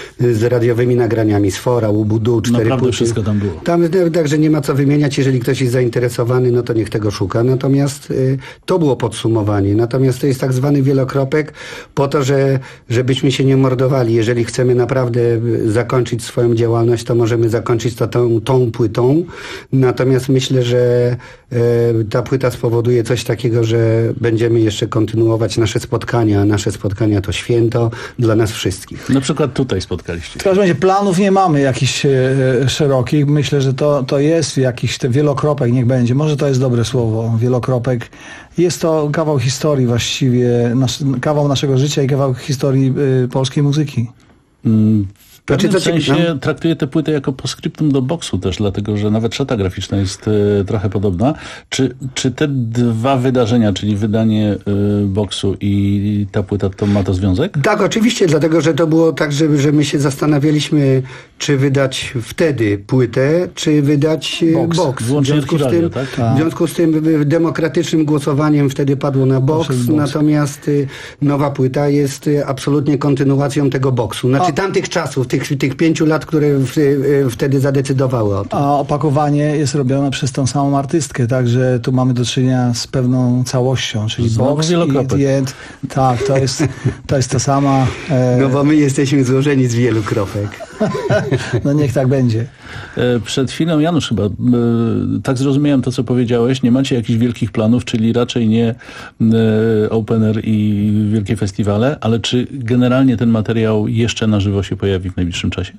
z radiowymi nagraniami, z fora, Ubudu, cztery Naprawdę płyty. wszystko tam było. Tam także nie ma co wymieniać, jeżeli ktoś jest zainteresowany, no to niech tego szuka. Natomiast y, to było podsumowanie. Natomiast to jest tak zwany wielokropek po to, że żebyśmy się nie mordowali. Jeżeli chcemy naprawdę zakończyć swoją działalność, to możemy zakończyć to tą, tą płytą. Natomiast myślę, że e, ta płyta spowoduje coś takiego, że będziemy jeszcze kontynuować nasze spotkania. Nasze spotkania to święto dla nas wszystkich. Na przykład tutaj spotkaliście. W każdym razie planów nie mamy jakichś e, szerokich. Myślę, że to, to jest jakiś te wielokropek, niech będzie. Może to jest dobre słowo, wielokropek. Jest to kawał historii właściwie, nas, kawał naszego życia i kawał historii y, polskiej muzyki. W pewnym Znaczy, co ci- sensie no. traktuję tę płytę jako postscriptum do boksu też, dlatego że nawet szata graficzna jest e, trochę podobna. Czy, czy te dwa wydarzenia, czyli wydanie e, boksu i ta płyta, to ma to związek? Tak, oczywiście, dlatego że to było tak, że, że my się zastanawialiśmy, czy wydać wtedy płytę, czy wydać e, Boks. boks. W Wyłącznie związku, z radio, tym, tak? w związku z tym e, demokratycznym głosowaniem wtedy padło na boks, Poszedł boks. natomiast e, nowa płyta jest e, absolutnie kontynuacją tego boksu. Znaczy A- tamtych czasów, tych, tych pięciu lat, które w, e, wtedy zadecydowały o tym. A opakowanie jest robione przez tą samą artystkę, także tu mamy do czynienia z pewną całością, czyli Znowu box i wielokropek. the end. Tak, to jest, to jest ta sama... E, No bo my jesteśmy złożeni z wielu kropek. no niech tak będzie. E, Przed chwilą, Janusz, chyba, e, tak zrozumiałem to, co powiedziałeś, nie macie jakichś wielkich planów, czyli raczej nie e, open air i wielkie festiwale, ale czy generalnie ten materiał jeszcze na żywo się pojawi w najbliższym czasie?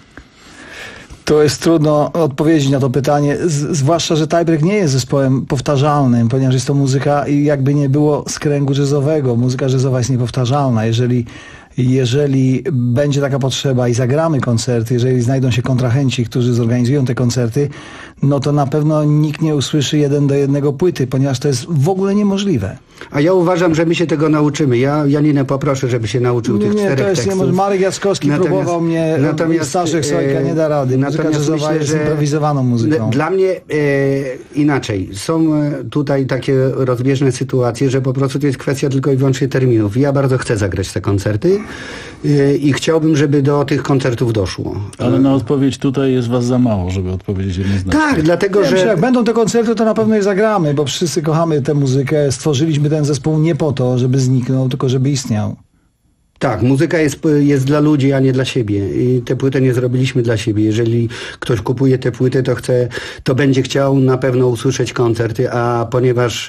To jest trudno odpowiedzieć na to pytanie, z, zwłaszcza, że Tiebreak nie jest zespołem powtarzalnym, ponieważ jest to muzyka i jakby nie było z kręgu jazzowego. Muzyka jazzowa jest niepowtarzalna. Jeżeli Jeżeli będzie taka potrzeba i zagramy koncerty, jeżeli znajdą się kontrahenci, którzy zorganizują te koncerty, no to na pewno nikt nie usłyszy jeden do jednego płyty, ponieważ to jest w ogóle niemożliwe. A ja uważam, że my się tego nauczymy. Ja Janinę poproszę, żeby się nauczył Nie, tych nie, czterech to jest tekstów. niemożliwe. Marek Jackowski Natomiast- próbował mnie, natomiast, Staszek Sojka nie da rady. Muzyka natomiast jazzowa myślę, jest że improwizowaną muzyką. Dla mnie e, inaczej. Są e, tutaj takie rozbieżne sytuacje, że po prostu to jest kwestia tylko i wyłącznie terminów. Ja bardzo chcę zagrać te koncerty e, i chciałbym, żeby do tych koncertów doszło. Ale na odpowiedź tutaj jest was za mało, żeby odpowiedzieć jednoznacznie. Tak, dlatego, Ja że... myślę, jak będą te koncerty, to na pewno je zagramy, bo wszyscy kochamy tę muzykę. Stworzyliśmy ten zespół nie po to, żeby zniknął, tylko żeby istniał. Tak, muzyka jest, jest dla ludzi, a nie dla siebie. I tę płytę nie zrobiliśmy dla siebie. Jeżeli ktoś kupuje tę płytę, to chce, to będzie chciał na pewno usłyszeć koncerty, a ponieważ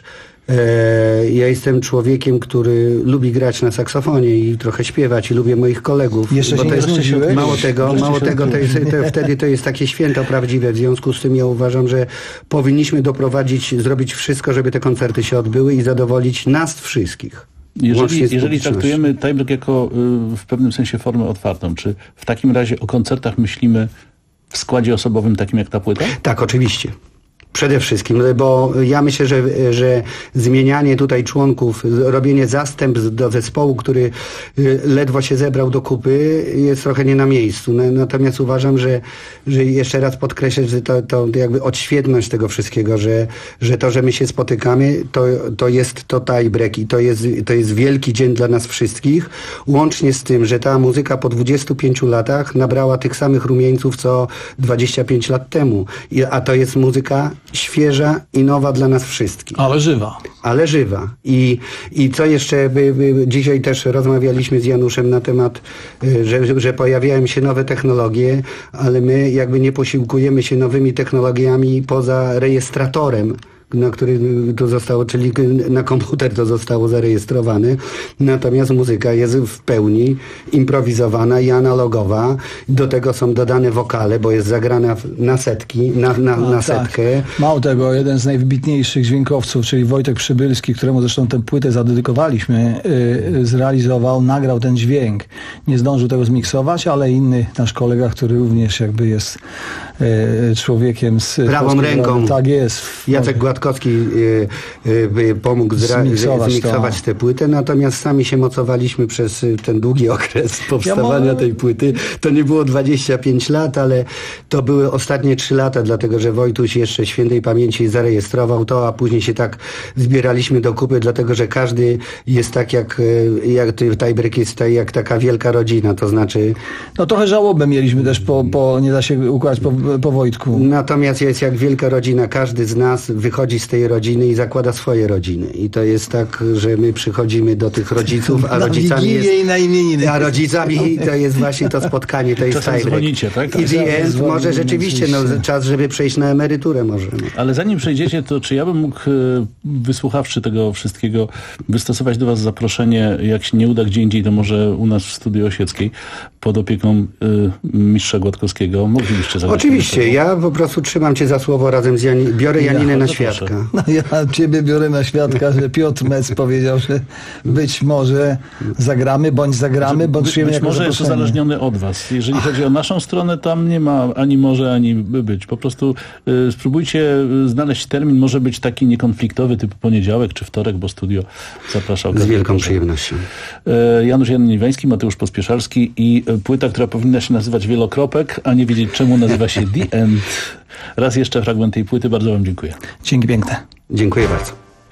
e, ja jestem człowiekiem, który lubi grać na saksofonie i trochę śpiewać i lubię moich kolegów. Jeszcze bo się to nie jest, znudziłeś? mało tego, Wreszcie mało się tego to jest, to, wtedy to jest takie święto prawdziwe. W związku z tym ja uważam, że powinniśmy doprowadzić, zrobić wszystko, żeby te koncerty się odbyły i zadowolić nas wszystkich. Łącznie Jeżeli, z jeżeli publicznością. traktujemy Tiebreak jako y, w pewnym sensie formę otwartą, czy w takim razie o koncertach myślimy w składzie osobowym takim jak ta płyta? Tak, oczywiście. Przede wszystkim, bo ja myślę, że, że zmienianie tutaj członków, robienie zastępstw do zespołu, który ledwo się zebrał do kupy, jest trochę nie na miejscu. Natomiast uważam, że, że jeszcze raz podkreślę, że to, to jakby odświetność tego wszystkiego, że, że to, że my się spotykamy, to, to jest to Tiebreak i to jest, to jest wielki dzień dla nas wszystkich, łącznie z tym, że ta muzyka po dwudziestu pięciu latach nabrała tych samych rumieńców, co dwadzieścia pięć lat temu. I, a to jest muzyka świeża i nowa dla nas wszystkich. Ale żywa. Ale żywa. I, i co jeszcze, by, by, dzisiaj też rozmawialiśmy z Januszem na temat, że, że pojawiają się nowe technologie, ale my jakby nie posiłkujemy się nowymi technologiami poza rejestratorem, na który to zostało, czyli na komputer to zostało zarejestrowane. Natomiast muzyka jest w pełni improwizowana i analogowa. Do tego są dodane wokale, bo jest zagrana na setki, na, na, No, na tak. setkę. Mało tego, jeden z najwybitniejszych dźwiękowców, czyli Wojtek Przybylski, któremu zresztą tę płytę zadedykowaliśmy, yy, zrealizował, nagrał ten dźwięk. Nie zdążył tego zmiksować, ale inny nasz kolega, który również jakby jest yy, człowiekiem z... Prawą polskiego- ręką. Tak jest. Jacek Gładkowski y, y, pomógł zra- Zmiksować zmiksować to. tę płytę, natomiast sami się mocowaliśmy przez y, ten długi okres powstawania Ja tej płyty. To nie było dwadzieścia pięć lat, ale to były ostatnie trzy lata, dlatego że Wojtuś jeszcze świętej pamięci zarejestrował to, a później się tak zbieraliśmy do kupy, dlatego że każdy jest tak jak, y, jak Tiebreak jest tak, jak taka wielka rodzina, to znaczy... No trochę żałobę mieliśmy też po, po nie da się układać po, po Wojtku. Natomiast jest jak wielka rodzina, każdy z nas wychodzi z tej rodziny i zakłada swoje rodziny. I to jest tak, że my przychodzimy do tych rodziców, a Na rodzicami Wigilię jest... i na imieniny. A rodzicami to jest właśnie to spotkanie, to jest Czasem Tiebreak. dzwonicie, tak? I Tak. the end Dzwonimy, może rzeczywiście, no, oczywiście. czas, żeby przejść na emeryturę może. No. Ale zanim przejdziecie, to czy ja bym mógł, e, wysłuchawszy tego wszystkiego, wystosować do was zaproszenie, jak się nie uda gdzie indziej, to może u nas w Studiu Osieckiej, pod opieką e, mistrza Gładkowskiego. Moglibyście zagrać? Oczywiście, ja po prostu trzymam cię za słowo razem z Jani, biorę Ja, Janinę na zapraszam. świadka. No ja ciebie biorę na świadka, że Piotr Mec powiedział, że być może zagramy, bądź zagramy, bądź przyjmiemy jako może jest uzależniony od was. Jeżeli chodzi o naszą stronę, tam nie ma ani może, ani być. Po prostu y, spróbujcie znaleźć termin, może być taki niekonfliktowy, typu poniedziałek czy wtorek, bo studio zapraszał. Z wielką przyjemnością. Y, Janusz Janiwański, Mateusz Pospieszalski i płyta, która powinna się nazywać Wielokropek, a nie wiedzieć czemu nazywa się The End. Raz jeszcze fragment tej płyty. Bardzo wam dziękuję. Dzięki piękne. Dziękuję bardzo.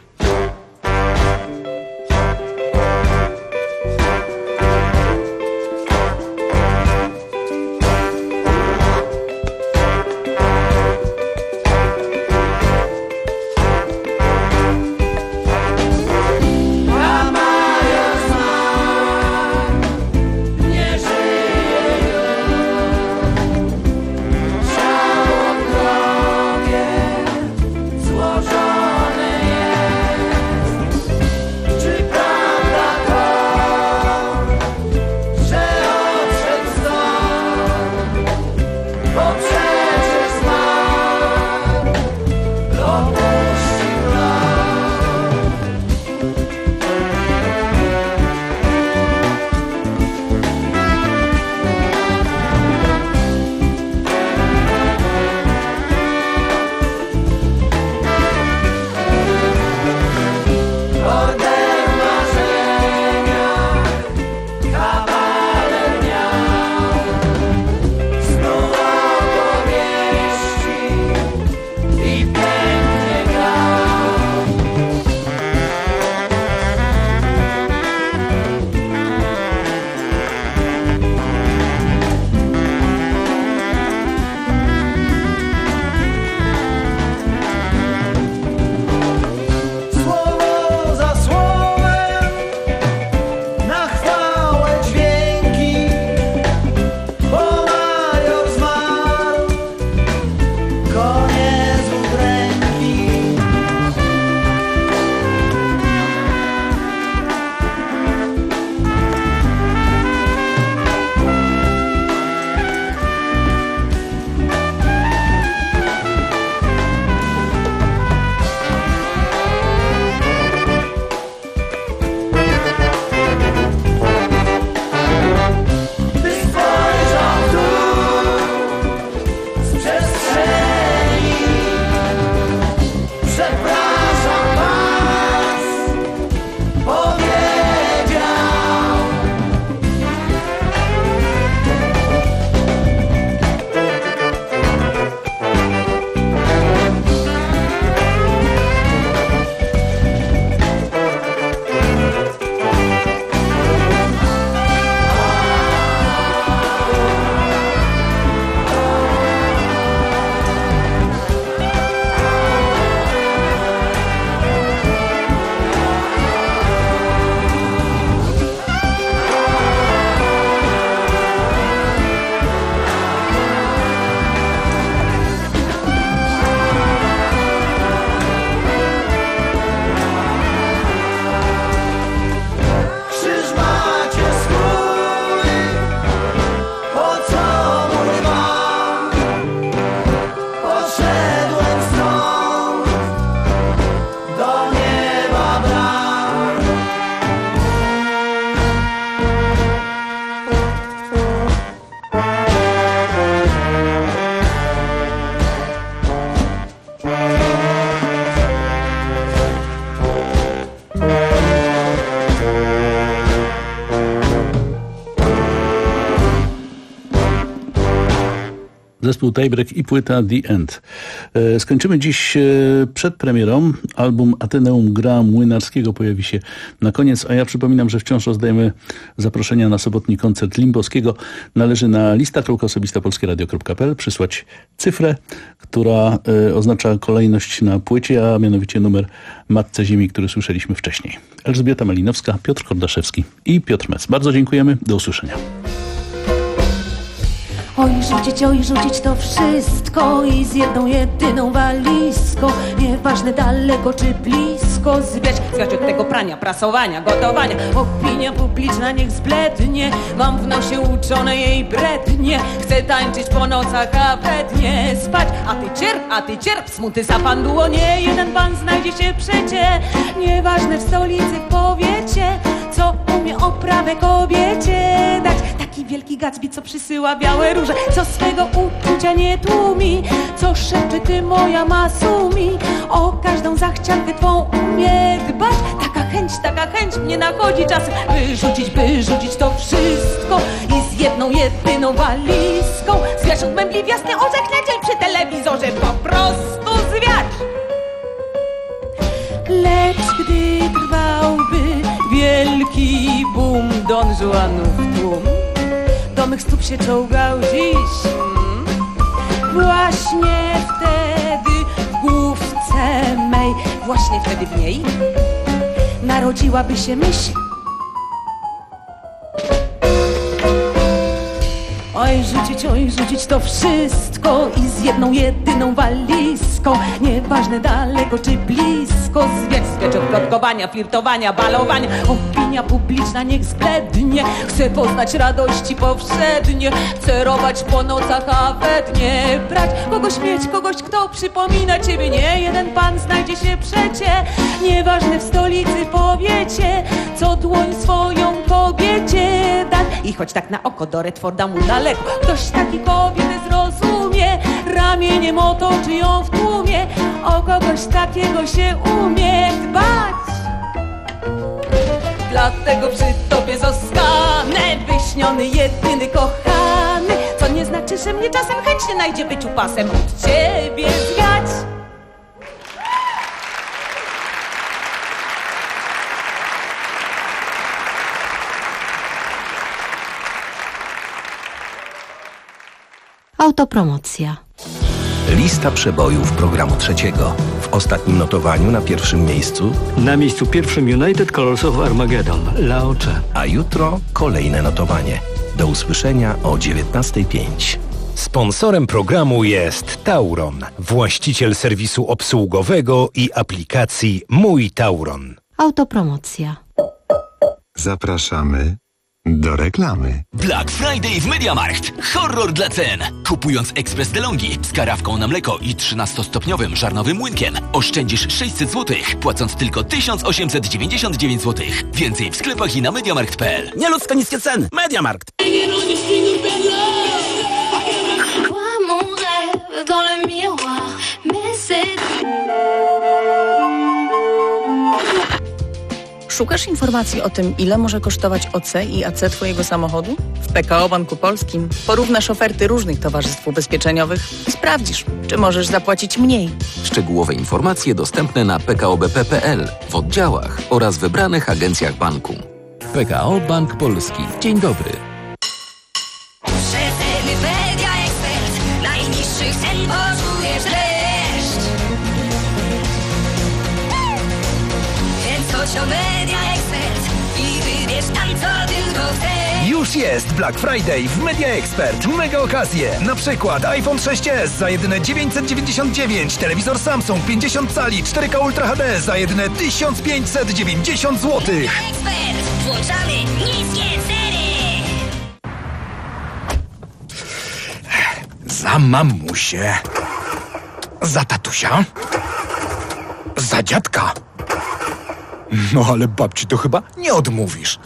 Zespół Daybreak i płyta The End. Skończymy dziś przed premierą. Album Ateneum Gra Młynarskiego pojawi się na koniec, a ja przypominam, że wciąż rozdajemy zaproszenia na sobotni koncert Limbowskiego. Należy na lista kropka osobista polskie radio kropka p l przysłać cyfrę, która oznacza kolejność na płycie, a mianowicie numer Matce Ziemi, który słyszeliśmy wcześniej. Elżbieta Malinowska, Piotr Kordaszewski i Piotr Mec. Bardzo dziękujemy. Do usłyszenia. Oj, rzucić, oj, rzucić to wszystko i z jedną jedyną walizką, nieważne daleko czy blisko. blisko zwiać. Zwiać od tego prania, prasowania, gotowania. Opinia publiczna niech zblednie, mam w nosie uczone jej brednie. Chcę tańczyć po nocach, a we dnie spać. A ty cierp, a ty cierp, smuty zapanduło. Nie jeden pan znajdzie się przecie. Nieważne w stolicy, w powiecie, co umie oprawę kobiecie dać. Taki wielki Gatsby, co przysyła białe róże, co swego uczucia nie tłumi, co szepcze ty moja masumi, o każdą zachciankę twą umie dbać. Taka chęć, taka chęć mnie nachodzi czasem, wyrzucić, wyrzucić to wszystko i z jedną, jedyną walizką zwiać od mębli w jasny orzech, lecieć przy telewizorze, po prostu zwiać. Lecz gdy trwałby wielki boom Don Juanów tłum, do mych stóp się czołgał dziś hmm. Właśnie wtedy w główce mej, właśnie wtedy w niej narodziłaby się myśl. Oj rzucić, oj rzucić to wszystko i z jedną, jedyną walizką, nieważne daleko czy blisko, zwiać, zwiać od plotkowania, flirtowania, balowania. Opinia publiczna niech zblednie, chcę poznać radości powszednie, chcę rować po nocach, a we dnie brać. Kogoś mieć, kogoś kto przypomina ciebie, nie jeden pan znajdzie się przecie. Nieważne w stolicy, powiecie, co dłoń swoją kobiecie dać. I choć tak na oko do Redforda mu daleko, ktoś taki kobietę zrozumie, ramieniem otoczy ją w tłumie, o kogoś takiego się umie dbać. Dlatego przy tobie zostanę, wyśniony, jedyny, kochany, co nie znaczy, że mnie czasem chętnie najdzie być upasem od ciebie zwiać. Autopromocja. Lista przebojów programu trzeciego. W ostatnim notowaniu na pierwszym miejscu... Na miejscu pierwszym United Colors of Armageddon, Laocze. A jutro kolejne notowanie. Do usłyszenia o dziewiętnasta pięć. Sponsorem programu jest Tauron, właściciel serwisu obsługowego i aplikacji Mój Tauron. Autopromocja. Zapraszamy do reklamy. Black Friday w MediaMarkt. Horror dla cen. Kupując Ekspres DeLonghi z karawką na mleko i trzynastostopniowym żarnowym młynkiem oszczędzisz sześćset złotych, płacąc tylko tysiąc osiemset dziewięćdziesiąt dziewięć złotych. Więcej w sklepach i na mediamarkt kropka p l. Nieludzko niskie ceny. MediaMarkt. Szukasz informacji o tym, ile może kosztować O C i A C twojego samochodu? W P K O Banku Polskim porównasz oferty różnych towarzystw ubezpieczeniowych i sprawdzisz, czy możesz zapłacić mniej. Szczegółowe informacje dostępne na p k o b p kropka p l, w oddziałach oraz wybranych agencjach banku. P K O Bank Polski. Dzień dobry. Przeceny Media Expert. Najniższych cen poczujesz dreszcz. Więc chodź do Media Expert i wybierz tam, co tylko chcesz. Już jest Black Friday w Media Expert. Mega okazje. Na przykład iPhone sześć es za jedyne dziewięćset dziewięćdziesiąt dziewięć, telewizor Samsung pięćdziesiąt cali cztery K Ultra H D za jedyne tysiąc pięćset dziewięćdziesiąt złotych. Ekspert, włączamy niskie ceny. Za mamusię. Za tatusia. Za dziadka. No ale babci to chyba nie odmówisz.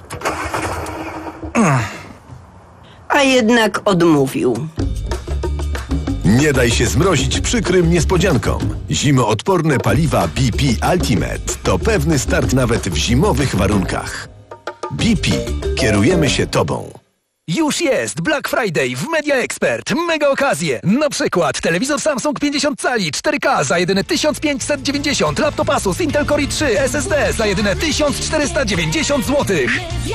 A jednak odmówił. Nie daj się zmrozić przykrym niespodziankom. Zimoodporne paliwa B P Ultimate to pewny start nawet w zimowych warunkach. B P. Kierujemy się tobą. Już jest Black Friday w Media Expert. Mega okazje. Na przykład telewizor Samsung pięćdziesiąt cali cztery K za jedyne tysiąc pięćset dziewięćdziesiąt, laptop Asus Intel Core i trzy S S D za jedyne tysiąc czterysta dziewięćdziesiąt złotych.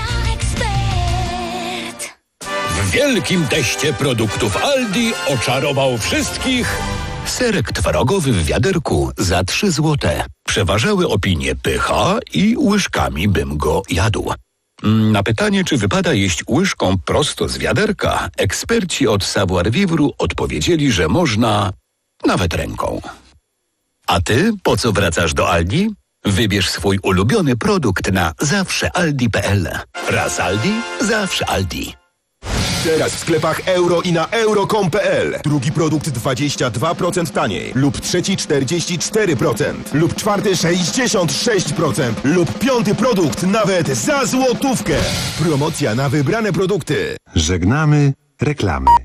W wielkim teście produktów Aldi oczarował wszystkich serek twarogowy w wiaderku za trzy złote. Przeważały opinie pycha i łyżkami bym go jadł. Na pytanie, czy wypada jeść łyżką prosto z wiaderka, eksperci od Savoir Vivre odpowiedzieli, że można nawet ręką. A ty po co wracasz do Aldi? Wybierz swój ulubiony produkt na zawsze aldi kropka p l. Raz Aldi, zawsze Aldi. Teraz w sklepach euro i na euro kropka com kropka p l. Drugi produkt dwadzieścia dwa procent taniej. Lub trzeci czterdzieści cztery procent. Lub czwarty sześćdziesiąt sześć procent. Lub piąty produkt nawet za złotówkę. Promocja na wybrane produkty. Żegnamy reklamy.